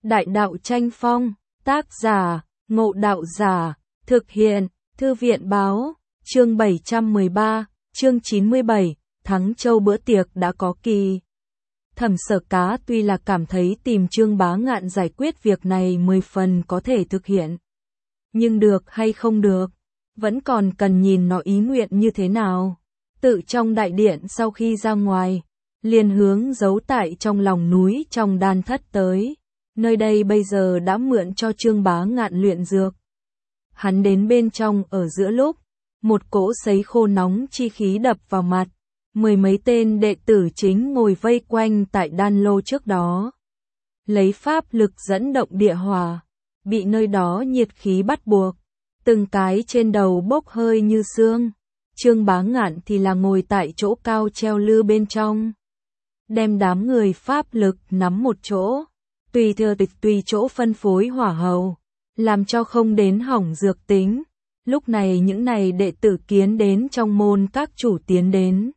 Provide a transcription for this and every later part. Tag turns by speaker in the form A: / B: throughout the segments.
A: Đại đạo tranh phong, tác giả, Ngộ Đạo Giả, thực hiện, Thư viện báo, chương 713, chương 97, Thắng Châu bữa tiệc đã có kỳ. Thẩm Sở Cá tuy là cảm thấy tìm Trương Bá Ngạn giải quyết việc này 10 phần có thể thực hiện. Nhưng được hay không được, vẫn còn cần nhìn nó ý nguyện như thế nào. Tự trong đại điện sau khi ra ngoài, liền hướng giấu tại trong lòng núi trong đan thất tới. Nơi đây bây giờ đã mượn cho Trương Bá Ngạn luyện dược. Hắn đến bên trong ở giữa lúc, một cỗ sấy khô nóng chi khí đập vào mặt. Mười mấy tên đệ tử chính ngồi vây quanh tại đan lô trước đó. Lấy pháp lực dẫn động địa hỏa, bị nơi đó nhiệt khí bắt buộc. Từng cái trên đầu bốc hơi như sương. Trương Bá Ngạn thì là ngồi tại chỗ cao treo lư bên trong. Đem đám người pháp lực nắm một chỗ. Tùy thừa tịch tùy chỗ phân phối hỏa hầu. Làm cho không đến hỏng dược tính. Lúc này những này đệ tử kiến đến trong môn các chủ tiến đến.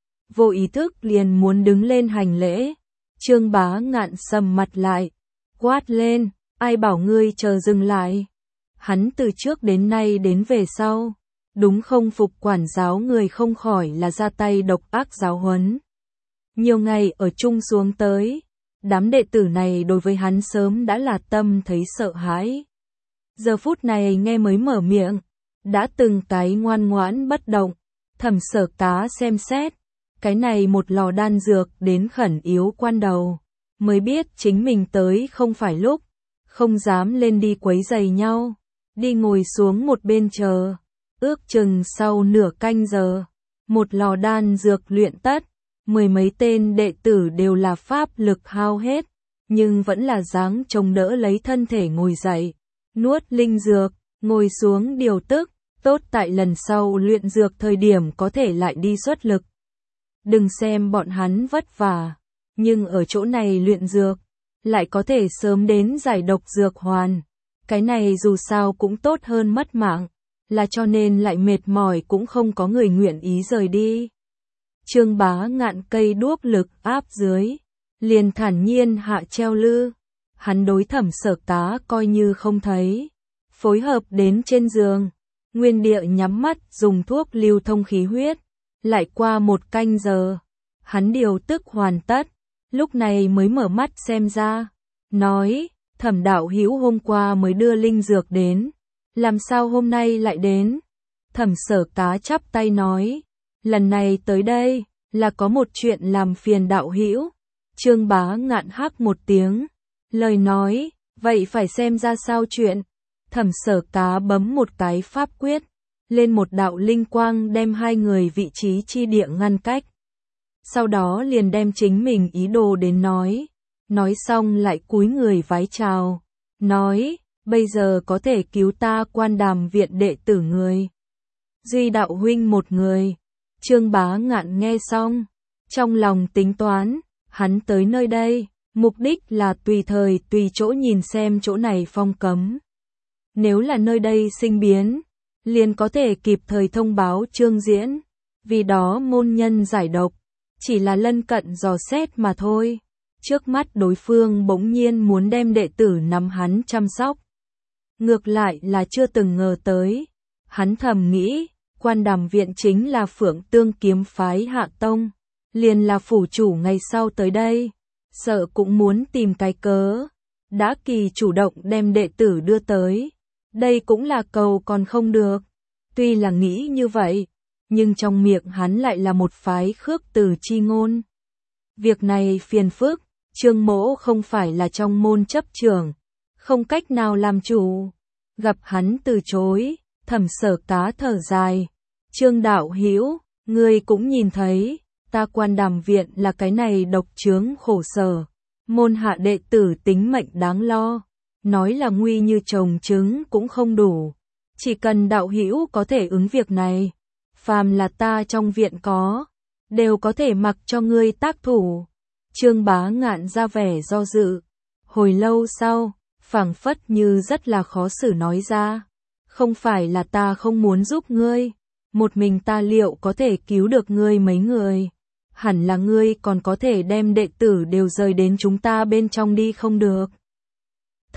A: Vô ý thức liền muốn đứng lên hành lễ. Trương Bá Ngạn sầm mặt lại. Quát lên, ai bảo ngươi chờ dừng lại. Hắn từ trước đến nay đến về sau. Đúng không phục quản giáo người không khỏi là ra tay độc ác giáo huấn. Nhiều ngày ở chung xuống tới. Đám đệ tử này đối với hắn sớm đã là tâm thấy sợ hãi. Giờ phút này nghe mới mở miệng. Đã từng cái ngoan ngoãn bất động. Thẩm Sở Cá xem xét. Cái này một lò đan dược đến khẩn yếu quan đầu. Mới biết chính mình tới không phải lúc. Không dám lên đi quấy rầy nhau. Đi ngồi xuống một bên chờ. Ước chừng sau nửa canh giờ. Một lò đan dược luyện tất. Mười mấy tên đệ tử đều là pháp lực hao hết. Nhưng vẫn là dáng chống đỡ lấy thân thể ngồi dậy. Nuốt linh dược. Ngồi xuống điều tức. Tốt tại lần sau luyện dược thời điểm có thể lại đi xuất lực. Đừng xem bọn hắn vất vả, nhưng ở chỗ này luyện dược, lại có thể sớm đến giải độc dược hoàn. Cái này dù sao cũng tốt hơn mất mạng, là cho nên lại mệt mỏi cũng không có người nguyện ý rời đi. Trương Bá Ngạn cây đuốc lực áp dưới, liền thản nhiên hạ treo lư. Hắn đối Thẩm Sở Cá coi như không thấy, phối hợp đến trên giường, nguyên địa nhắm mắt dùng thuốc lưu thông khí huyết. Lại qua một canh giờ, hắn điều tức hoàn tất, lúc này mới mở mắt xem ra, nói, Thẩm đạo hữu hôm qua mới đưa linh dược đến, làm sao hôm nay lại đến? Thẩm Sở Cá chắp tay nói, lần này tới đây, là có một chuyện làm phiền đạo hữu. Trương Bá Ngạn hắc một tiếng, lời nói, vậy phải xem ra sao chuyện. Thẩm Sở Cá bấm một cái pháp quyết. Lên một đạo linh quang đem hai người vị trí chi địa ngăn cách. Sau đó liền đem chính mình ý đồ đến nói. Nói xong lại cúi người vái chào. Nói, bây giờ có thể cứu ta Quan Đàm viện đệ tử người. Duy đạo huynh một người. Trương Bá Ngạn nghe xong. Trong lòng tính toán, hắn tới nơi đây. Mục đích là tùy thời tùy chỗ nhìn xem chỗ này phong cấm. Nếu là nơi đây sinh biến, liền có thể kịp thời thông báo Trương Diễn, vì đó môn nhân giải độc, chỉ là lân cận dò xét mà thôi. Trước mắt đối phương bỗng nhiên muốn đem đệ tử nắm hắn chăm sóc. Ngược lại là chưa từng ngờ tới. Hắn thầm nghĩ, Quan Đàm viện chính là Phượng Tương kiếm phái hạ tông, liền là phủ chủ ngày sau tới đây, sợ cũng muốn tìm cái cớ. Đã kỳ chủ động đem đệ tử đưa tới. Đây cũng là cầu còn không được. Tuy là nghĩ như vậy, nhưng trong miệng hắn lại là một phái khước từ chi ngôn. Việc này phiền phức, Trương Mỗ không phải là trong môn chấp trưởng, không cách nào làm chủ. Gặp hắn từ chối, Thẩm Sở Cá thở dài. Trương đạo hữu, ngươi cũng nhìn thấy, ta Quan Đàm viện là cái này độc chướng khổ sở. Môn hạ đệ tử tính mệnh đáng lo. Nói là nguy như trồng trứng cũng không đủ. Chỉ cần đạo hữu có thể ứng việc này, phàm là ta trong viện có, đều có thể mặc cho ngươi tác thủ. Trương Bá Ngạn ra vẻ do dự. Hồi lâu sau, phảng phất như rất là khó xử nói ra. Không phải là ta không muốn giúp ngươi. Một mình ta liệu có thể cứu được ngươi mấy người? Hẳn là ngươi còn có thể đem đệ tử đều rời đến chúng ta bên trong đi không được.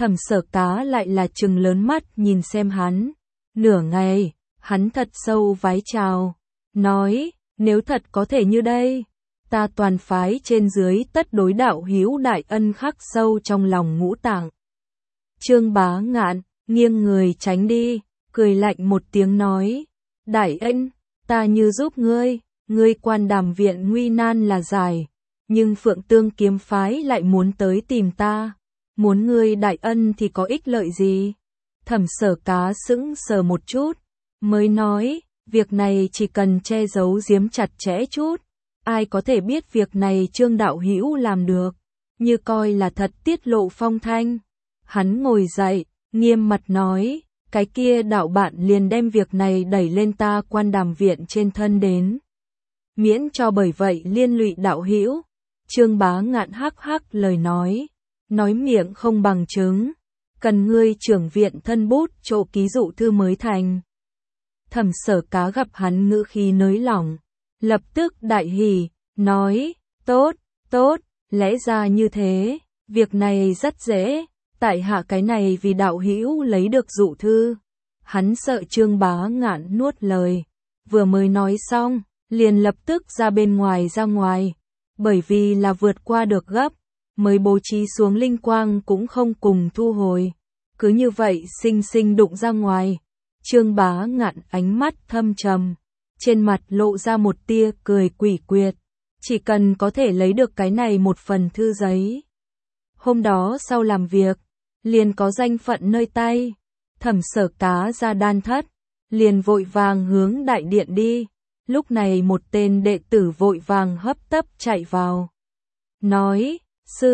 A: Thẩm Sở Cá lại là trừng lớn mắt nhìn xem hắn. Nửa ngày, hắn thật sâu vái chào, nói, nếu thật có thể như đây, ta toàn phái trên dưới tất đối đạo hữu đại ân khắc sâu trong lòng ngũ tạng. Trương Bá Ngạn, nghiêng người tránh đi, cười lạnh một tiếng nói, đại ân, ta như giúp ngươi Quan Đàm viện nguy nan là dài, nhưng Phượng Tương kiếm phái lại muốn tới tìm ta, muốn ngươi đại ân thì có ích lợi gì? Thẩm Sở Cá sững sờ một chút, mới nói, việc này chỉ cần che giấu giếm chặt chẽ chút, ai có thể biết việc này Trương đạo hữu làm được, như coi là thật tiết lộ phong thanh. Hắn ngồi dậy, nghiêm mặt nói, cái kia đạo bạn liền đem việc này đẩy lên ta Quan Đàm viện trên thân đến, miễn cho bởi vậy liên lụy đạo hữu. Trương Bá Ngạn hắc hắc lời nói miệng không bằng chứng, cần ngươi trưởng viện thân bút chỗ ký dụ thư mới thành. Thẩm Sở Cá gặp hắn ngữ khí nới lỏng, lập tức đại hỉ, nói, tốt, lẽ ra như thế, việc này rất dễ, tại hạ cái này vì đạo hữu lấy được dụ thư. Hắn sợ Trương Bá Ngạn nuốt lời, vừa mới nói xong, liền lập tức ra ngoài, bởi vì là vượt qua được gấp, mới bố trí xuống linh quang cũng không cùng thu hồi, cứ như vậy xinh đụng ra ngoài. Trương Bá Ngạn ánh mắt thâm trầm, trên mặt lộ ra một tia cười quỷ quyệt, chỉ cần có thể lấy được cái này một phần thư giấy. Hôm đó sau làm việc, liền có danh phận nơi tay. Thẩm Sở Cá ra đan thất, liền vội vàng hướng đại điện đi. Lúc này một tên đệ tử vội vàng hấp tấp chạy vào, nói, sư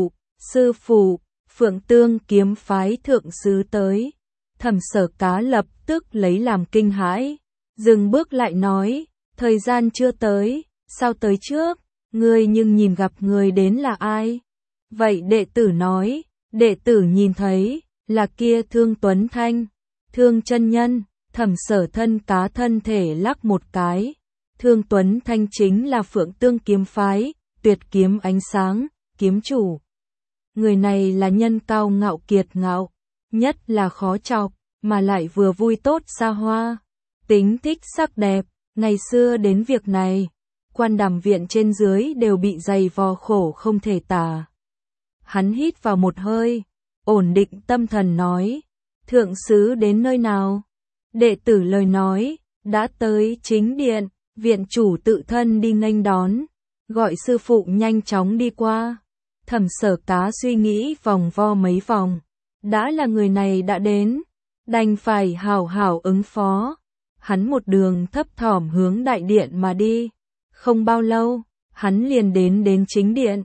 A: phụ, Phượng Tương kiếm phái thượng sứ tới. Thẩm Sở Cá lập tức lấy làm kinh hãi, dừng bước lại nói, thời gian chưa tới, sao tới trước, ngươi nhưng nhìn gặp người đến là ai? Vậy đệ tử nói, đệ tử nhìn thấy, là kia Thương Tuấn Thanh, Thương chân nhân. Thẩm Sở Thân Cá thân thể lắc một cái, Thương Tuấn Thanh chính là Phượng Tương kiếm phái, tuyệt kiếm ánh sáng, kiếm chủ. Người này là nhân cao ngạo kiệt ngạo, nhất là khó chọc, mà lại vừa vui tốt xa hoa, tính thích sắc đẹp. Ngày xưa đến việc này, Quan Đàm viện trên dưới đều bị dày vò khổ không thể tả. Hắn hít vào một hơi, ổn định tâm thần nói, thượng sứ đến nơi nào? Đệ tử lời nói, đã tới chính điện, viện chủ tự thân đi nghênh đón, gọi sư phụ nhanh chóng đi qua. Thẩm Sở Cá suy nghĩ vòng vo mấy vòng, đã là người này đã đến, đành phải hào hào ứng phó. Hắn một đường thấp thỏm hướng đại điện mà đi, không bao lâu, hắn liền đến chính điện,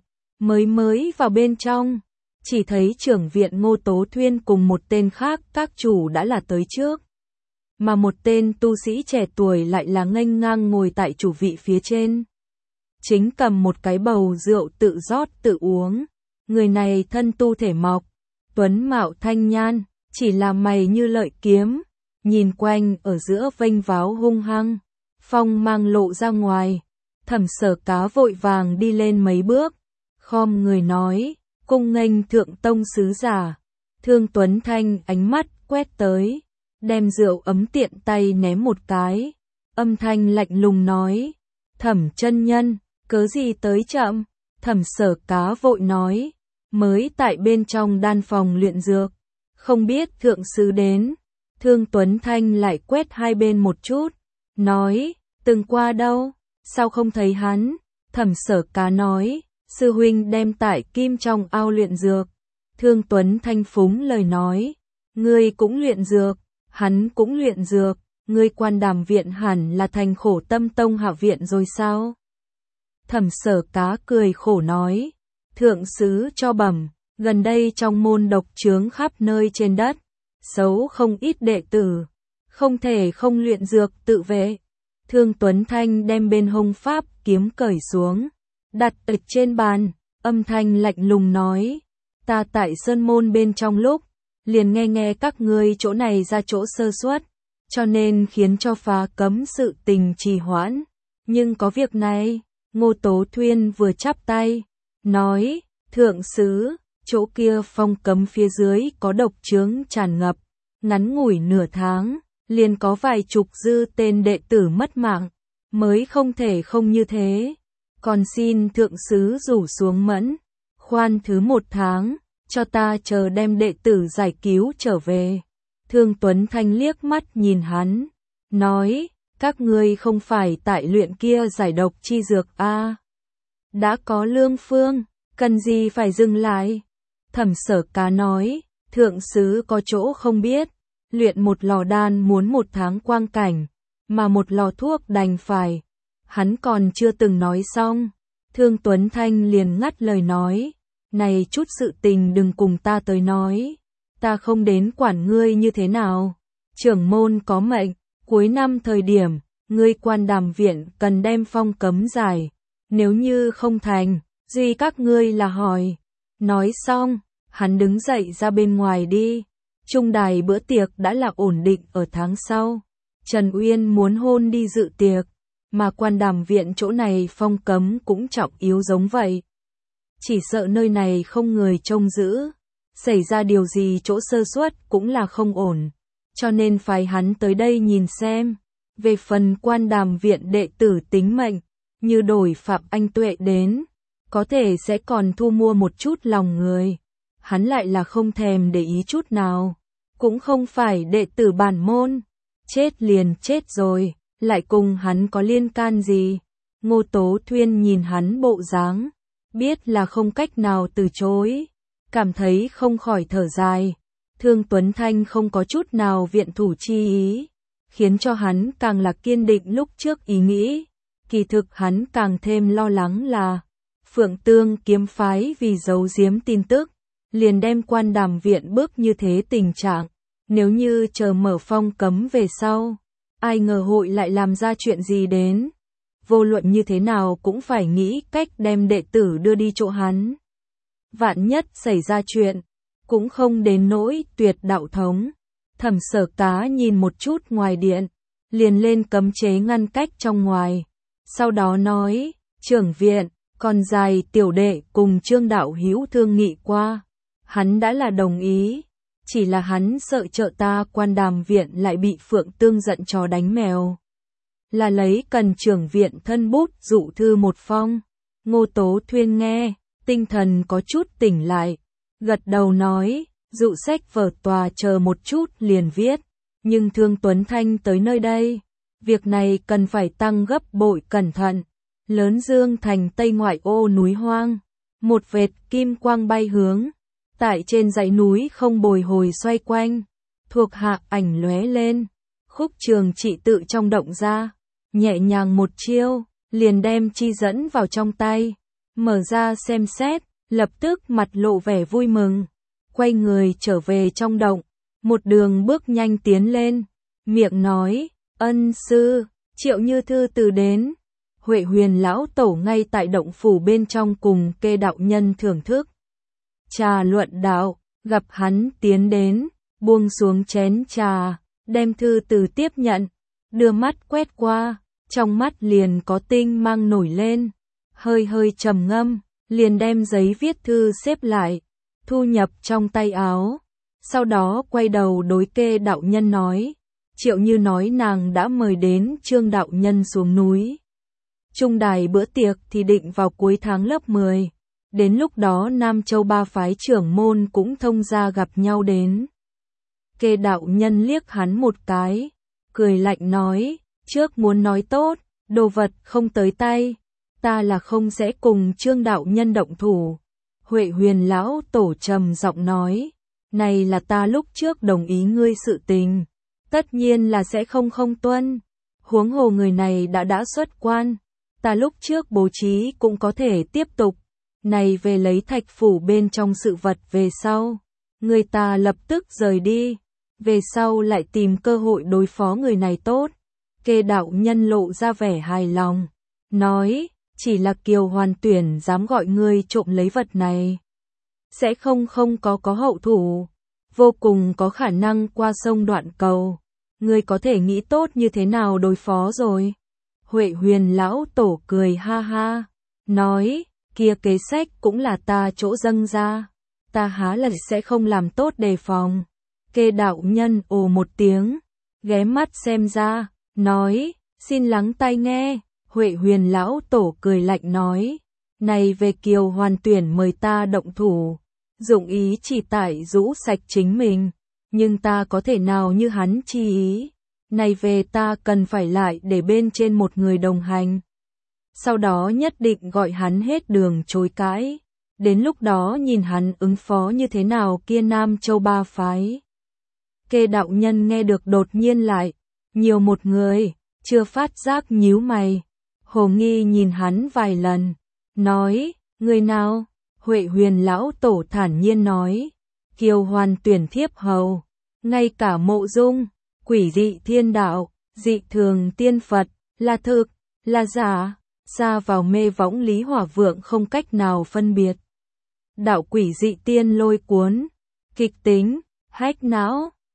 A: mới vào bên trong, chỉ thấy trưởng viện Ngô Tố Thuyên cùng một tên khác các chủ đã là tới trước. Mà một tên tu sĩ trẻ tuổi lại là nghênh ngang ngồi tại chủ vị phía trên, chính cầm một cái bầu rượu tự rót tự uống. Người này thân tu thể mọc, tuấn mạo thanh nhan, chỉ là mày như lợi kiếm, nhìn quanh ở giữa vênh váo hung hăng, phong mang lộ ra ngoài. Thẩm Sở Cá vội vàng đi lên mấy bước, khom người nói, cung nghênh thượng tông sứ giả. Thương Tuấn Thanh ánh mắt quét tới, đem rượu ấm tiện tay ném một cái, âm thanh lạnh lùng nói, Thẩm chân nhân, cớ gì tới chậm? Thẩm Sở Cá vội nói, mới tại bên trong đan phòng luyện dược, không biết thượng sứ đến. Thương Tuấn Thanh lại quét hai bên một chút, nói, từng qua đâu, sao không thấy hắn? Thẩm Sở Cá nói, sư huynh đem tại kim trong ao luyện dược. Thương Tuấn Thanh phúng lời nói, ngươi cũng luyện dược, hắn cũng luyện dược, ngươi Quan Đàm viện hẳn là thành Khổ Tâm Tông hạ viện rồi sao? Thẩm Sở Cá cười khổ nói, thượng sứ cho bẩm, gần đây trong môn độc chướng khắp nơi trên đất, xấu không ít đệ tử, không thể không luyện dược tự vệ. Thương Tuấn Thanh đem bên hông pháp kiếm cởi xuống, đặt ở trên bàn, âm thanh lạnh lùng nói, ta tại sơn môn bên trong lúc, liền nghe các ngươi chỗ này ra chỗ sơ suất, cho nên khiến cho phá cấm sự tình trì hoãn. Nhưng có việc này, Ngô Tố Thuyên vừa chắp tay, nói, thượng sứ, chỗ kia phong cấm phía dưới có độc chướng tràn ngập, ngắn ngủi nửa tháng, liền có vài chục dư tên đệ tử mất mạng, mới không thể không như thế. Còn xin thượng sứ rủ xuống mẫn, khoan thứ 1 tháng, cho ta chờ đem đệ tử giải cứu trở về. Thương Tuấn Thanh liếc mắt nhìn hắn, nói, các ngươi không phải tại luyện kia giải độc chi dược a? Đã có lương phương, cần gì phải dừng lại? Thẩm Sở Cá nói, thượng sứ có chỗ không biết, luyện một lò đan muốn 1 tháng quang cảnh, mà một lò thuốc đành phải. Hắn còn chưa từng nói xong, Thương Tuấn Thanh liền ngắt lời nói, này chút sự tình đừng cùng ta tới nói, ta không đến quản ngươi như thế nào. Trưởng môn có mệnh, cuối năm thời điểm, ngươi Quan Đàm viện cần đem phong cấm giải, nếu như không thành, duy các ngươi là hỏi. Nói xong, hắn đứng dậy ra bên ngoài đi. Trung đài bữa tiệc đã là ổn định ở tháng sau. Trần Uyên muốn hôn đi dự tiệc, mà Quan Đàm viện chỗ này phong cấm cũng trọng yếu giống vậy. Chỉ sợ nơi này không người trông giữ, xảy ra điều gì chỗ sơ suất cũng là không ổn, cho nên phải hắn tới đây nhìn xem. Về phần Quan Đàm viện đệ tử tính mệnh, như đổi Phạm Anh Tuệ đến, có thể sẽ còn thu mua một chút lòng người. Hắn lại là không thèm để ý chút nào, cũng không phải đệ tử bản môn, chết liền chết rồi, lại cùng hắn có liên can gì. Ngô Tố Thuyên nhìn hắn bộ dáng, biết là không cách nào từ chối, cảm thấy không khỏi thở dài. Thương Tuấn Thanh không có chút nào viện thủ chi ý, khiến cho hắn càng là kiên định lúc trước ý nghĩ. Kỳ thực hắn càng thêm lo lắng là Phượng Tương kiếm phái vì giấu giếm tin tức, liền đem Quan Đàm viện bước như thế tình trạng. Nếu như chờ mở phong cấm về sau, ai ngờ hội lại làm ra chuyện gì đến. Vô luận như thế nào cũng phải nghĩ cách đem đệ tử đưa đi chỗ hắn. Vạn nhất xảy ra chuyện, cũng không đến nỗi tuyệt đạo thống. Thẩm Sở Cá nhìn một chút ngoài điện, liền lên cấm chế ngăn cách trong ngoài. Sau đó nói, trưởng viện, còn dài tiểu đệ cùng Trương đạo hữu thương nghị qua. Hắn đã là đồng ý, chỉ là hắn sợ trợ ta Quan Đàm viện lại bị Phượng Tương giận chó đánh mèo. Là lấy cần trưởng viện thân bút dụ thư một phong. Ngô Tố Thuyên nghe, tinh thần có chút tỉnh lại, gật đầu nói, dụ sách vở tòa chờ một chút liền viết, nhưng Thương Tuấn Thanh tới nơi đây, việc này cần phải tăng gấp bội cẩn thận. Lớn Dương thành tây ngoại ô núi hoang, một vệt kim quang bay hướng, tại trên dãy núi không bồi hồi xoay quanh, thuộc hạ ảnh lóe lên, Khúc Trường Trị tự trong động ra, nhẹ nhàng một chiêu, liền đem chi dẫn vào trong tay, mở ra xem xét, lập tức mặt lộ vẻ vui mừng, quay người trở về trong động, một đường bước nhanh tiến lên, miệng nói, ân sư, Triệu Như Thư từ đến. Huệ Huyền lão tổ ngay tại động phủ bên trong cùng Kê đạo nhân thưởng thức trà luận đạo, gặp hắn tiến đến, buông xuống chén trà, đem thư từ tiếp nhận, đưa mắt quét qua, trong mắt liền có tinh mang nổi lên, hơi hơi trầm ngâm, liền đem giấy viết thư xếp lại, thu nhập trong tay áo, sau đó quay đầu đối Kê đạo nhân nói, Triệu Như nói nàng đã mời đến Trương đạo nhân xuống núi. Trung đài bữa tiệc thì định vào cuối tháng lớp 10, đến lúc đó Nam Châu ba phái trưởng môn cũng thông ra gặp nhau đến. Kê đạo nhân liếc hắn một cái, cười lạnh nói, trước muốn nói tốt, đồ vật không tới tay, ta là không sẽ cùng Trương đạo nhân động thủ. Huệ Huyền lão tổ trầm giọng nói, này là ta lúc trước đồng ý ngươi sự tình, tất nhiên là sẽ không tuân, huống hồ người này đã xuất quan. Ta lúc trước bố trí cũng có thể tiếp tục, này về lấy thạch phủ bên trong sự vật về sau, người ta lập tức rời đi, về sau lại tìm cơ hội đối phó người này tốt. Kê đạo nhân lộ ra vẻ hài lòng, nói, chỉ là Kiều Hoàn Tuyển dám gọi ngươi trộm lấy vật này, sẽ không có hậu thủ, vô cùng có khả năng qua sông đoạn cầu, ngươi có thể nghĩ tốt như thế nào đối phó rồi. Huệ Huyền lão tổ cười ha ha, nói, kia kế sách cũng là ta chỗ dâng ra, ta há là sẽ không làm tốt đề phòng. Kê đạo nhân ồ một tiếng, ghé mắt xem ra, nói, xin lắng tai nghe. Huệ Huyền lão tổ cười lạnh nói, này về Kiều Hoàn tuyển mời ta động thủ, dụng ý chỉ tại rũ sạch chính mình, nhưng ta có thể nào như hắn chi ý, này về ta cần phải lại để bên trên một người đồng hành. Sau đó nhất định gọi hắn hết đường chối cãi, đến lúc đó nhìn hắn ứng phó như thế nào kia Nam Châu ba phái. Kê đạo nhân nghe được đột nhiên lại, nhiều một người, chưa phát giác nhíu mày. Hồ Nghi nhìn hắn vài lần, nói, người nào? Huệ Huyền lão tổ thản nhiên nói, Kiều Hoàn tuyển thiếp hầu, ngay cả Mộ Dung, quỷ dị thiên đạo, dị thường tiên Phật, là thực, là giả, xa vào mê võng Lý Hỏa Vượng không cách nào phân biệt. Đạo quỷ dị tiên lôi cuốn, kịch tính, hách não,